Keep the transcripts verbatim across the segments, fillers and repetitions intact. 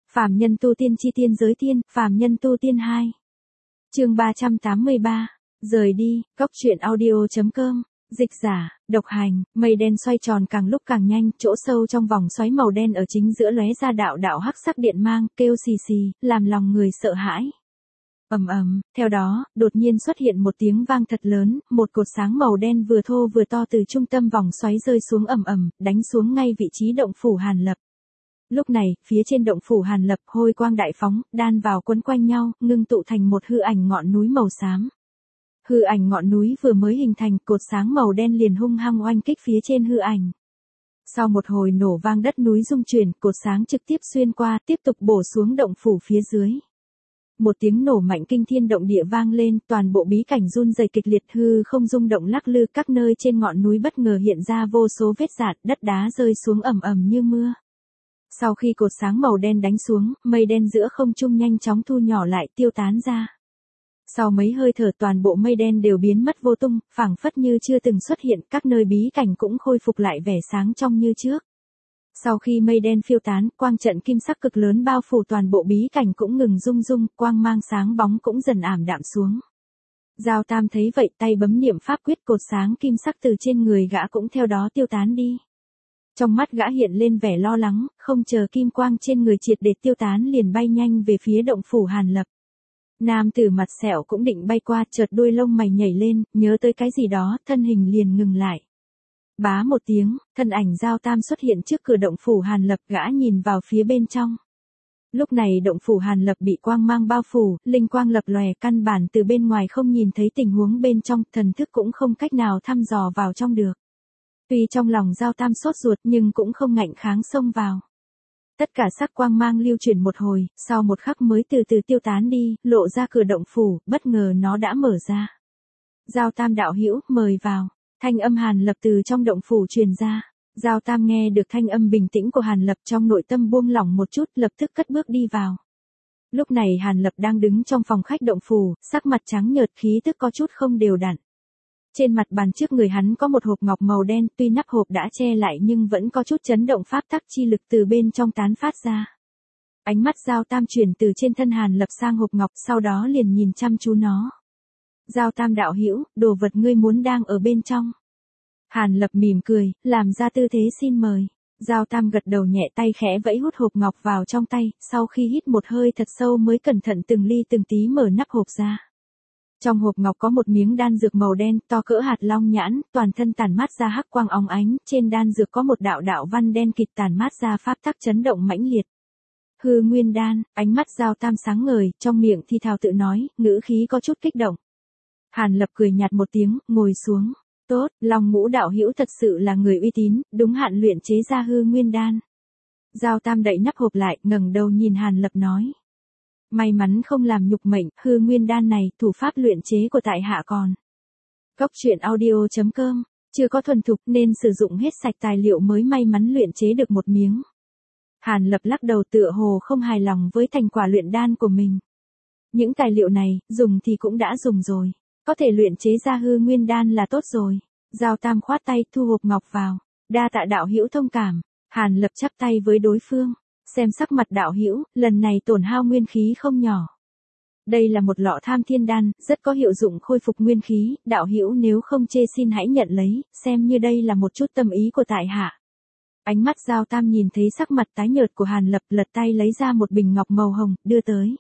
Phàm nhân tu tiên chi tiên giới tiên, phàm nhân tu tiên hai. Chương ba trăm tám mươi ba. Rời đi, Cốc Truyện Audio chấm com. Dịch giả, độc hành, mây đen xoay tròn càng lúc càng nhanh, chỗ sâu trong vòng xoáy màu đen ở chính giữa lóe ra đạo đạo hắc sắc điện mang, kêu xì xì, làm lòng người sợ hãi. Ầm ầm, theo đó, đột nhiên xuất hiện một tiếng vang thật lớn, một cột sáng màu đen vừa thô vừa to từ trung tâm vòng xoáy rơi xuống ầm ầm, đánh xuống ngay vị trí động phủ Hàn Lập. Lúc này, phía trên động phủ Hàn Lập hôi quang đại phóng, đan vào quấn quanh nhau, ngưng tụ thành một hư ảnh ngọn núi màu xám. Hư ảnh ngọn núi vừa mới hình thành, cột sáng màu đen liền hung hăng oanh kích phía trên hư ảnh. Sau một hồi nổ vang đất núi rung chuyển, cột sáng trực tiếp xuyên qua, tiếp tục bổ xuống động phủ phía dưới. Một tiếng nổ mạnh kinh thiên động địa vang lên, toàn bộ bí cảnh run rẩy kịch liệt, hư không rung động lắc lư, các nơi trên ngọn núi bất ngờ hiện ra vô số vết rạn, đất đá rơi xuống ầm ầm như mưa. Sau khi cột sáng màu đen đánh xuống, mây đen giữa không trung nhanh chóng thu nhỏ lại, tiêu tán ra. Sau mấy hơi thở toàn bộ mây đen đều biến mất vô tung, phảng phất như chưa từng xuất hiện, các nơi bí cảnh cũng khôi phục lại vẻ sáng trong như trước. Sau khi mây đen phiêu tán, quang trận kim sắc cực lớn bao phủ toàn bộ bí cảnh cũng ngừng rung rung, quang mang sáng bóng cũng dần ảm đạm xuống. Giao Tam thấy vậy, tay bấm niệm pháp quyết, cột sáng kim sắc từ trên người gã cũng theo đó tiêu tán đi. Trong mắt gã hiện lên vẻ lo lắng, không chờ kim quang trên người triệt để tiêu tán liền bay nhanh về phía động phủ Hàn Lập. Nam tử mặt sẹo cũng định bay qua, chợt đuôi lông mày nhảy lên, nhớ tới cái gì đó, thân hình liền ngừng lại. Bá một tiếng, thân ảnh Giao Tam xuất hiện trước cửa động phủ Hàn Lập, gã nhìn vào phía bên trong. Lúc này động phủ Hàn Lập bị quang mang bao phủ, linh quang lập lòe, căn bản từ bên ngoài không nhìn thấy tình huống bên trong, thần thức cũng không cách nào thăm dò vào trong được. Tuy trong lòng Giao Tam sốt ruột nhưng cũng không ngạnh kháng xông vào. Tất cả sắc quang mang lưu chuyển một hồi, sau một khắc mới từ từ tiêu tán đi, lộ ra cửa động phủ, bất ngờ nó đã mở ra. Giao Tam đạo hữu, mời vào. Thanh âm Hàn Lập từ trong động phủ truyền ra. Giao Tam nghe được thanh âm bình tĩnh của Hàn Lập, trong nội tâm buông lỏng một chút, lập tức cất bước đi vào. Lúc này Hàn Lập đang đứng trong phòng khách động phủ, sắc mặt trắng nhợt, khí tức có chút không đều đặn. Trên mặt bàn trước người hắn có một hộp ngọc màu đen, tuy nắp hộp đã che lại nhưng vẫn có chút chấn động pháp tắc chi lực từ bên trong tán phát ra. Ánh mắt Giao Tam chuyển từ trên thân Hàn Lập sang hộp ngọc, sau đó liền nhìn chăm chú nó. Giao Tam đạo hữu, đồ vật ngươi muốn đang ở bên trong. Hàn Lập mỉm cười, làm ra tư thế xin mời. Giao Tam gật đầu nhẹ, tay khẽ vẫy hút hộp ngọc vào trong tay, sau khi hít một hơi thật sâu mới cẩn thận từng ly từng tí mở nắp hộp ra. Trong hộp ngọc có một miếng đan dược màu đen, to cỡ hạt long nhãn, toàn thân tản mát ra hắc quang óng ánh, trên đan dược có một đạo đạo văn đen kịt tản mát ra pháp tắc chấn động mãnh liệt. Hư nguyên đan, ánh mắt Giao Tam sáng ngời, trong miệng thi thào tự nói, ngữ khí có chút kích động. Hàn Lập cười nhạt một tiếng, ngồi xuống. Tốt, Long Ngũ đạo hữu thật sự là người uy tín, đúng hạn luyện chế ra hư nguyên đan. Giao Tam đậy nắp hộp lại, ngẩng đầu nhìn Hàn Lập nói. May mắn không làm nhục mệnh, hư nguyên đan này, thủ pháp luyện chế của tại hạ còn. Cốc Truyện Audio chấm com, chưa có thuần thục nên sử dụng hết sạch tài liệu mới may mắn luyện chế được một miếng. Hàn Lập lắc đầu tựa hồ không hài lòng với thành quả luyện đan của mình. Những tài liệu này, dùng thì cũng đã dùng rồi. Có thể luyện chế ra hư nguyên đan là tốt rồi. Giao Tam khoát tay, thu hộp ngọc vào. Đa tạ đạo hữu thông cảm. Hàn Lập chắp tay với đối phương. Xem sắc mặt đạo hữu, lần này tổn hao nguyên khí không nhỏ. Đây là một lọ tham thiên đan, rất có hiệu dụng khôi phục nguyên khí, đạo hữu nếu không chê xin hãy nhận lấy, xem như đây là một chút tâm ý của tại hạ. Ánh mắt Giao Tam nhìn thấy sắc mặt tái nhợt của Hàn Lập, lật tay lấy ra một bình ngọc màu hồng, đưa tới.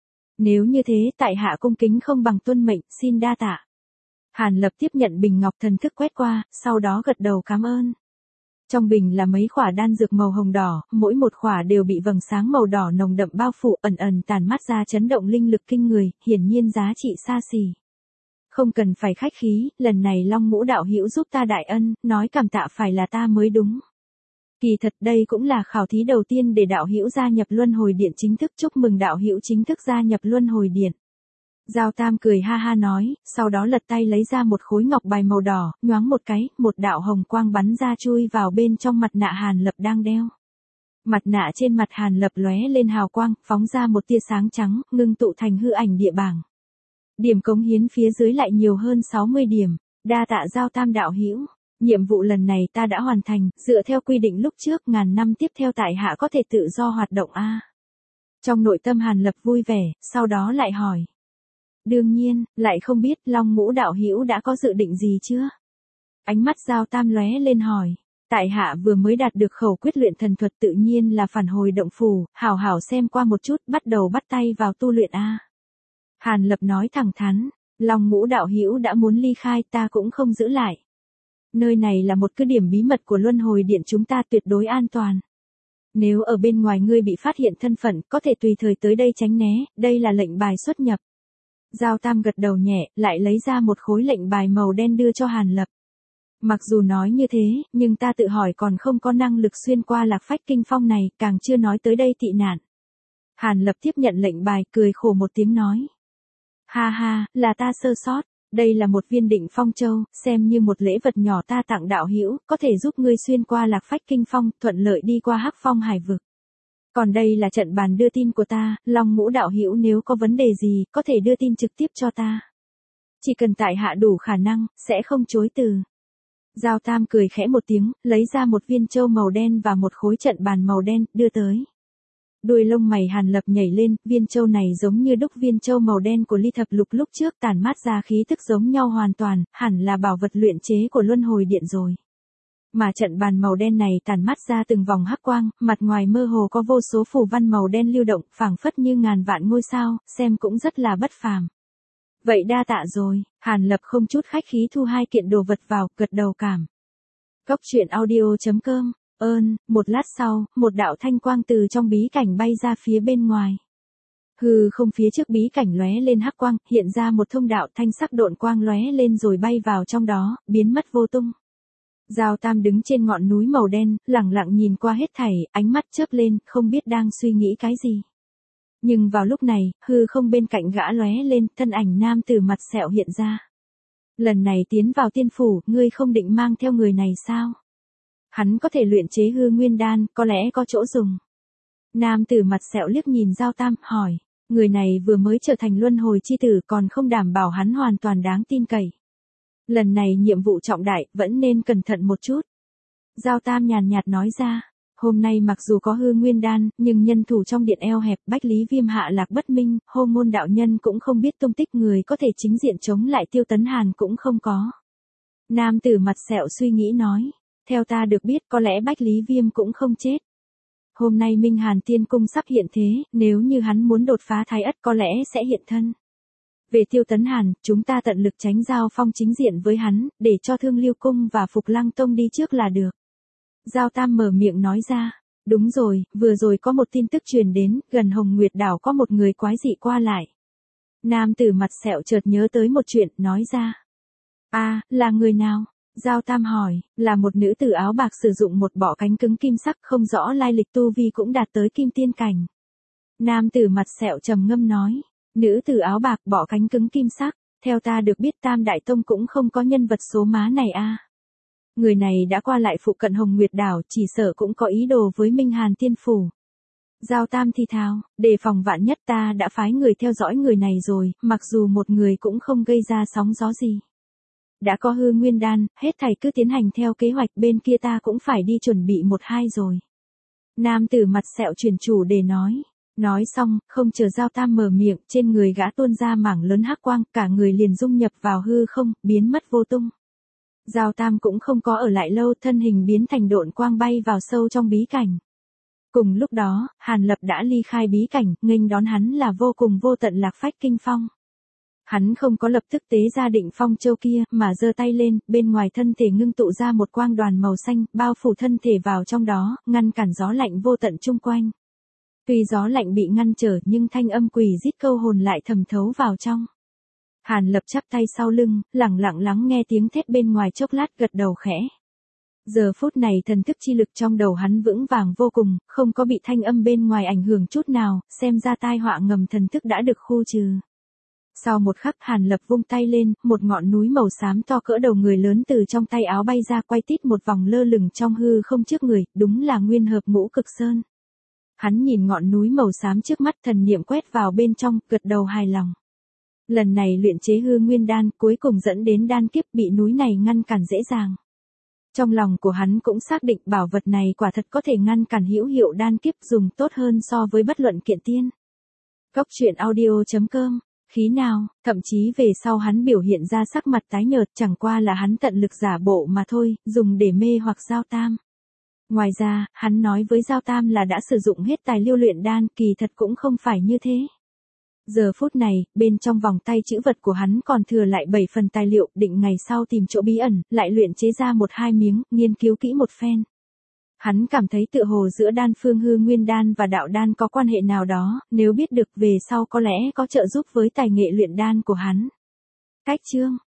Nếu như thế, tại hạ cung kính không bằng tuân mệnh, xin đa tạ. Hàn Lập tiếp nhận bình ngọc, thần thức quét qua, sau đó gật đầu cảm ơn. Trong bình là mấy khỏa đan dược màu hồng đỏ, mỗi một khỏa đều bị vầng sáng màu đỏ nồng đậm bao phủ, ẩn ẩn tản mát ra chấn động linh lực kinh người, hiển nhiên giá trị xa xỉ. Không cần phải khách khí, lần này Long Ngũ đạo hữu giúp ta đại ân, nói cảm tạ phải là ta mới đúng. Kỳ thật đây cũng là khảo thí đầu tiên để đạo hữu gia nhập Luân Hồi Điện chính thức, chúc mừng đạo hữu chính thức gia nhập Luân Hồi Điện. Giao Tam cười ha ha nói, sau đó lật tay lấy ra một khối ngọc bài màu đỏ, nhoáng một cái, một đạo hồng quang bắn ra chui vào bên trong mặt nạ Hàn Lập đang đeo. Mặt nạ trên mặt Hàn Lập lóe lên hào quang, phóng ra một tia sáng trắng, ngưng tụ thành hư ảnh địa bảng. Điểm cống hiến phía dưới lại nhiều hơn sáu mươi điểm, đa tạ Giao Tam đạo hữu. Nhiệm vụ lần này ta đã hoàn thành, dựa theo quy định lúc trước, ngàn năm tiếp theo tại hạ có thể tự do hoạt động a. Trong nội tâm Hàn Lập vui vẻ, sau đó lại hỏi. Đương nhiên, lại không biết Long Ngũ đạo hữu đã có dự định gì chưa? Ánh mắt Giao Tam lóe lên hỏi. Tại hạ vừa mới đạt được khẩu quyết luyện thần thuật tự nhiên là phản hồi động phủ, hảo hảo xem qua một chút, bắt đầu bắt tay vào tu luyện a. Hàn Lập nói thẳng thắn, Long Ngũ đạo hữu đã muốn ly khai ta cũng không giữ lại. Nơi này là một cứ điểm bí mật của Luân Hồi Điện chúng ta tuyệt đối an toàn. Nếu ở bên ngoài ngươi bị phát hiện thân phận, có thể tùy thời tới đây tránh né, đây là lệnh bài xuất nhập. Giao Tam gật đầu nhẹ, lại lấy ra một khối lệnh bài màu đen đưa cho Hàn Lập. Mặc dù nói như thế, nhưng ta tự hỏi còn không có năng lực xuyên qua Lạc Phách Kinh Phong này, càng chưa nói tới đây tị nạn. Hàn Lập tiếp nhận lệnh bài, cười khổ một tiếng nói. Ha ha, là ta sơ sót, đây là một viên Định Phong Châu, xem như một lễ vật nhỏ ta tặng đạo hữu, có thể giúp ngươi xuyên qua Lạc Phách Kinh Phong, thuận lợi đi qua Hắc Phong Hải Vực. Còn đây là trận bàn đưa tin của ta, Long Ngũ đạo hữu nếu có vấn đề gì, có thể đưa tin trực tiếp cho ta. Chỉ cần tại hạ đủ khả năng, sẽ không chối từ. Giao Tam cười khẽ một tiếng, lấy ra một viên châu màu đen và một khối trận bàn màu đen, đưa tới. Đuôi lông mày Hàn Lập nhảy lên, viên châu này giống như đúc viên châu màu đen của Ly Thập Lục lúc trước, tản mát ra khí tức giống nhau hoàn toàn, hẳn là bảo vật luyện chế của Luân Hồi Điện rồi. Mà trận bàn màu đen này tản mát ra từng vòng hắc quang, mặt ngoài mơ hồ có vô số phù văn màu đen lưu động, phảng phất như ngàn vạn ngôi sao, xem cũng rất là bất phàm. Vậy đa tạ rồi, Hàn Lập không chút khách khí thu hai kiện đồ vật vào, gật đầu cảm. Cốc truyện audio chấm com, ơn, một lát sau, một đạo thanh quang từ trong bí cảnh bay ra phía bên ngoài. Hừ không phía trước bí cảnh lóe lên hắc quang, hiện ra một thông đạo thanh sắc độn quang lóe lên rồi bay vào trong đó, biến mất vô tung. Giao Tam đứng trên ngọn núi màu đen, lẳng lặng nhìn qua hết thảy, ánh mắt chớp lên, không biết đang suy nghĩ cái gì. Nhưng vào lúc này, hư không bên cạnh gã lóe lên, thân ảnh nam tử mặt sẹo hiện ra. Lần này tiến vào tiên phủ, ngươi không định mang theo người này sao? Hắn có thể luyện chế hư nguyên đan, có lẽ có chỗ dùng. Nam tử mặt sẹo liếc nhìn Giao Tam, hỏi, người này vừa mới trở thành luân hồi chi tử còn không đảm bảo hắn hoàn toàn đáng tin cậy. Lần này nhiệm vụ trọng đại, vẫn nên cẩn thận một chút. Giao Tam nhàn nhạt nói ra, hôm nay mặc dù có hư nguyên đan, nhưng nhân thủ trong điện eo hẹp, Bách Lý Viêm hạ lạc bất minh, Hô Môn đạo nhân cũng không biết tung tích, người có thể chính diện chống lại Tiêu Tấn Hàn cũng không có. Nam tử mặt sẹo suy nghĩ nói, theo ta được biết có lẽ Bách Lý Viêm cũng không chết. Hôm nay Minh Hàn Tiên Cung sắp hiện thế, nếu như hắn muốn đột phá Thái Ất có lẽ sẽ hiện thân. Về Tiêu Tấn Hàn, chúng ta tận lực tránh giao phong chính diện với hắn, để cho Thương Liêu Cung và Phục Lăng Tông đi trước là được. Giao Tam mở miệng nói ra, đúng rồi, vừa rồi có một tin tức truyền đến, gần Hồng Nguyệt Đảo có một người quái dị qua lại. Nam tử mặt sẹo chợt nhớ tới một chuyện, nói ra. À, là người nào? Giao Tam hỏi, là một nữ tử áo bạc sử dụng một bọ cánh cứng kim sắc không rõ lai lịch tu vi cũng đạt tới kim tiên cảnh. Nam tử mặt sẹo trầm ngâm nói, nữ tử áo bạc bọ cánh cứng kim sắc, theo ta được biết Tam Đại Tông cũng không có nhân vật số má này a. À. Người này đã qua lại phụ cận Hồng Nguyệt Đảo, chỉ sợ cũng có ý đồ với Minh Hàn Tiên Phủ. Giao Tam thì thào, đề phòng vạn nhất ta đã phái người theo dõi người này rồi, mặc dù một người cũng không gây ra sóng gió gì. Đã có hư nguyên đan, hết thảy cứ tiến hành theo kế hoạch, bên kia ta cũng phải đi chuẩn bị một hai rồi. Nam tử mặt sẹo chuyển chủ đề nói. Nói xong, không chờ Giao Tam mở miệng, trên người gã tuôn ra mảng lớn hắc quang, cả người liền dung nhập vào hư không, biến mất vô tung. Giao Tam cũng không có ở lại lâu, thân hình biến thành độn quang bay vào sâu trong bí cảnh. Cùng lúc đó, Hàn Lập đã ly khai bí cảnh, nghênh đón hắn là vô cùng vô tận Lạc Phách Kinh Phong. Hắn không có lập tức tế ra Định Phong Châu kia, mà giơ tay lên, bên ngoài thân thể ngưng tụ ra một quang đoàn màu xanh, bao phủ thân thể vào trong đó, ngăn cản gió lạnh vô tận chung quanh. Tuy gió lạnh bị ngăn trở nhưng thanh âm quỷ rít câu hồn lại thầm thấu vào trong. Hàn Lập chắp tay sau lưng, lẳng lặng lắng nghe tiếng thét bên ngoài chốc lát, gật đầu khẽ. Giờ phút này thần thức chi lực trong đầu hắn vững vàng vô cùng, không có bị thanh âm bên ngoài ảnh hưởng chút nào, xem ra tai họa ngầm thần thức đã được khu trừ. Sau một khắc Hàn Lập vung tay lên, một ngọn núi màu xám to cỡ đầu người lớn từ trong tay áo bay ra, quay tít một vòng lơ lửng trong hư không trước người, đúng là Nguyên Hợp Ngũ Cực Sơn. Hắn nhìn ngọn núi màu xám trước mắt, thần niệm quét vào bên trong, gật đầu hài lòng. Lần này luyện chế hư nguyên đan, cuối cùng dẫn đến đan kiếp, bị núi này ngăn cản dễ dàng. Trong lòng của hắn cũng xác định bảo vật này quả thật có thể ngăn cản hữu hiệu đan kiếp dùng tốt hơn so với bất luận kiện tiên. Góc truyện audio chấm com, khí nào, thậm chí về sau hắn biểu hiện ra sắc mặt tái nhợt chẳng qua là hắn tận lực giả bộ mà thôi, dùng để mê hoặc Giao Tam. Ngoài ra, hắn nói với Giao Tam là đã sử dụng hết tài liệu luyện đan, kỳ thật cũng không phải như thế. Giờ phút này, bên trong vòng tay chữ vật của hắn còn thừa lại bảy phần tài liệu, định ngày sau tìm chỗ bí ẩn, lại luyện chế ra một hai miếng, nghiên cứu kỹ một phen. Hắn cảm thấy tựa hồ giữa đan phương hư nguyên đan và đạo đan có quan hệ nào đó, nếu biết được về sau có lẽ có trợ giúp với tài nghệ luyện đan của hắn. Cách chương